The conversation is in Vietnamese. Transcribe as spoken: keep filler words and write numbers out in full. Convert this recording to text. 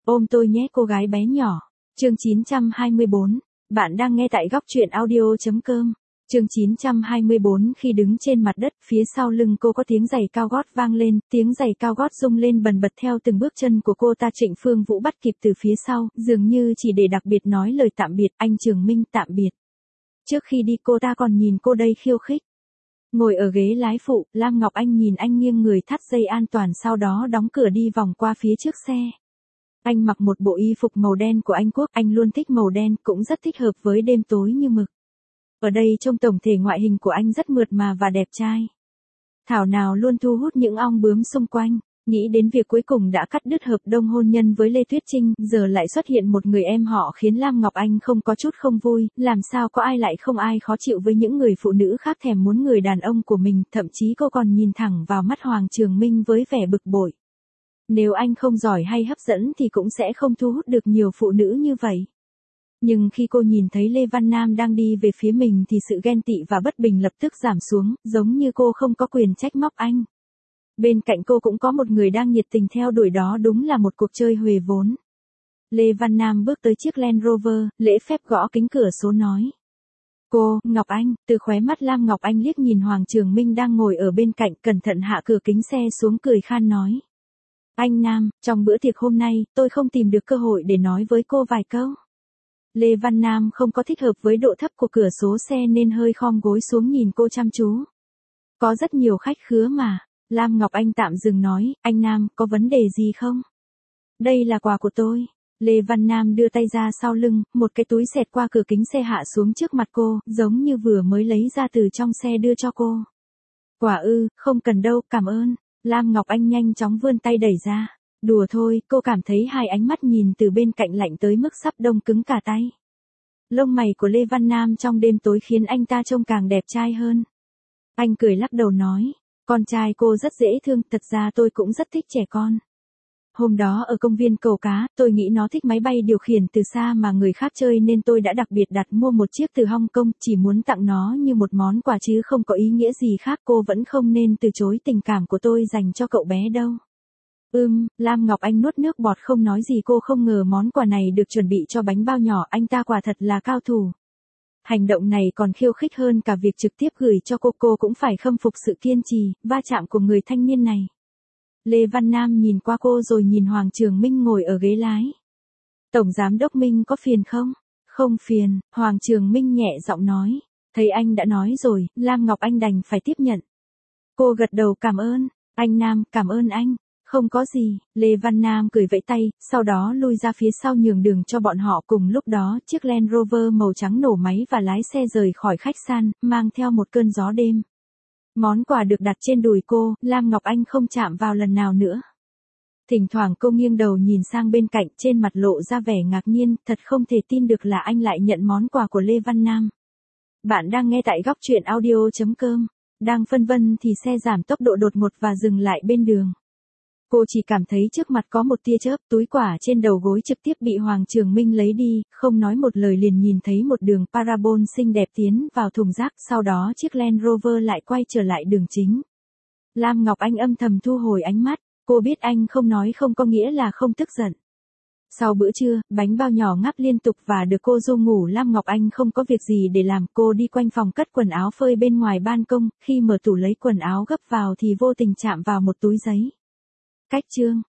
Ôm tôi nhé cô gái bé nhỏ. Chương chín trăm hai mươi bốn. Bạn đang nghe tại góc truyện audio.com. Chương chín trăm hai mươi bốn. Khi đứng trên mặt đất, phía sau lưng cô có tiếng giày cao gót vang lên, tiếng giày cao gót rung lên bần bật theo từng bước chân của cô ta. Trịnh Phương Vũ bắt kịp từ phía sau, dường như chỉ để đặc biệt nói lời tạm biệt, anh Trường Minh tạm biệt. Trước khi đi cô ta còn nhìn cô đây khiêu khích. Ngồi ở ghế lái phụ, Lam Ngọc Anh nhìn anh nghiêng người thắt dây an toàn, sau đó đóng cửa đi vòng qua phía trước xe. Anh mặc một bộ y phục màu đen của Anh Quốc, anh luôn thích màu đen, cũng rất thích hợp với đêm tối như mực. Ở đây trong tổng thể ngoại hình của anh rất mượt mà và đẹp trai. Thảo nào luôn thu hút những ong bướm xung quanh. Nghĩ đến việc cuối cùng đã cắt đứt hợp đồng hôn nhân với Lê Tuyết Trinh, giờ lại xuất hiện một người em họ khiến Lam Ngọc Anh không có chút không vui, làm sao có ai lại không ai khó chịu với những người phụ nữ khác thèm muốn người đàn ông của mình, thậm chí cô còn nhìn thẳng vào mắt Hoàng Trường Minh với vẻ bực bội. Nếu anh không giỏi hay hấp dẫn thì cũng sẽ không thu hút được nhiều phụ nữ như vậy. Nhưng khi cô nhìn thấy Lê Văn Nam đang đi về phía mình thì sự ghen tị và bất bình lập tức giảm xuống, giống như cô không có quyền trách móc anh. Bên cạnh cô cũng có một người đang nhiệt tình theo đuổi, đó đúng là một cuộc chơi huề vốn. Lê Văn Nam bước tới chiếc Land Rover, lễ phép gõ kính cửa số nói. Cô, Ngọc Anh, từ khóe mắt Lam Ngọc Anh liếc nhìn Hoàng Trường Minh đang ngồi ở bên cạnh, cẩn thận hạ cửa kính xe xuống, cười khan nói. Anh Nam, trong bữa tiệc hôm nay, tôi không tìm được cơ hội để nói với cô vài câu. Lê Văn Nam không có thích hợp với độ thấp của cửa số xe nên hơi khom gối xuống nhìn cô chăm chú. Có rất nhiều khách khứa mà. Lam Ngọc Anh tạm dừng nói, anh Nam, có vấn đề gì không? Đây là quà của tôi. Lê Văn Nam đưa tay ra sau lưng, một cái túi xẹt qua cửa kính xe hạ xuống trước mặt cô, giống như vừa mới lấy ra từ trong xe đưa cho cô. Quả ư, không cần đâu, cảm ơn. Lam Ngọc Anh nhanh chóng vươn tay đẩy ra. Đùa thôi, cô cảm thấy hai ánh mắt nhìn từ bên cạnh lạnh tới mức sắp đông cứng cả tay. Lông mày của Lê Văn Nam trong đêm tối khiến anh ta trông càng đẹp trai hơn. Anh cười lắc đầu nói. Con trai cô rất dễ thương, thật ra tôi cũng rất thích trẻ con. Hôm đó ở công viên cầu cá, tôi nghĩ nó thích máy bay điều khiển từ xa mà người khác chơi nên tôi đã đặc biệt đặt mua một chiếc từ Hong Kong, chỉ muốn tặng nó như một món quà chứ không có ý nghĩa gì khác. Cô vẫn không nên từ chối tình cảm của tôi dành cho cậu bé đâu. Ừm, Lam Ngọc Anh nuốt nước bọt không nói gì, cô không ngờ món quà này được chuẩn bị cho bánh bao nhỏ, anh ta quả thật là cao thủ. Hành động này còn khiêu khích hơn cả việc trực tiếp gửi cho cô, cô cũng phải khâm phục sự kiên trì, va chạm của người thanh niên này. Lê Văn Nam nhìn qua cô rồi nhìn Hoàng Trường Minh ngồi ở ghế lái. Tổng Giám đốc Minh có phiền không? Không phiền, Hoàng Trường Minh nhẹ giọng nói. Thấy anh đã nói rồi, Lam Ngọc Anh đành phải tiếp nhận. Cô gật đầu cảm ơn. Anh Nam, cảm ơn anh. Không có gì, Lê Văn Nam cười vẫy tay, sau đó lui ra phía sau nhường đường cho bọn họ. Cùng lúc đó, chiếc Land Rover màu trắng nổ máy và lái xe rời khỏi khách sạn, mang theo một cơn gió đêm. Món quà được đặt trên đùi cô, Lam Ngọc Anh không chạm vào lần nào nữa. Thỉnh thoảng cô nghiêng đầu nhìn sang bên cạnh, trên mặt lộ ra vẻ ngạc nhiên, thật không thể tin được là anh lại nhận món quà của Lê Văn Nam. Bạn đang nghe tại góc truyện audio.com. Đang phân vân thì xe giảm tốc độ đột ngột và dừng lại bên đường. Cô chỉ cảm thấy trước mặt có một tia chớp, túi quà trên đầu gối trực tiếp bị Hoàng Trường Minh lấy đi, không nói một lời liền nhìn thấy một đường parabol xinh đẹp tiến vào thùng rác, sau đó chiếc Land Rover lại quay trở lại đường chính. Lam Ngọc Anh âm thầm thu hồi ánh mắt, cô biết anh không nói không có nghĩa là không tức giận. Sau bữa trưa, bánh bao nhỏ ngắp liên tục và được cô dâu ngủ, Lam Ngọc Anh không có việc gì để làm, cô đi quanh phòng cất quần áo phơi bên ngoài ban công, khi mở tủ lấy quần áo gấp vào thì vô tình chạm vào một túi giấy. Cách chương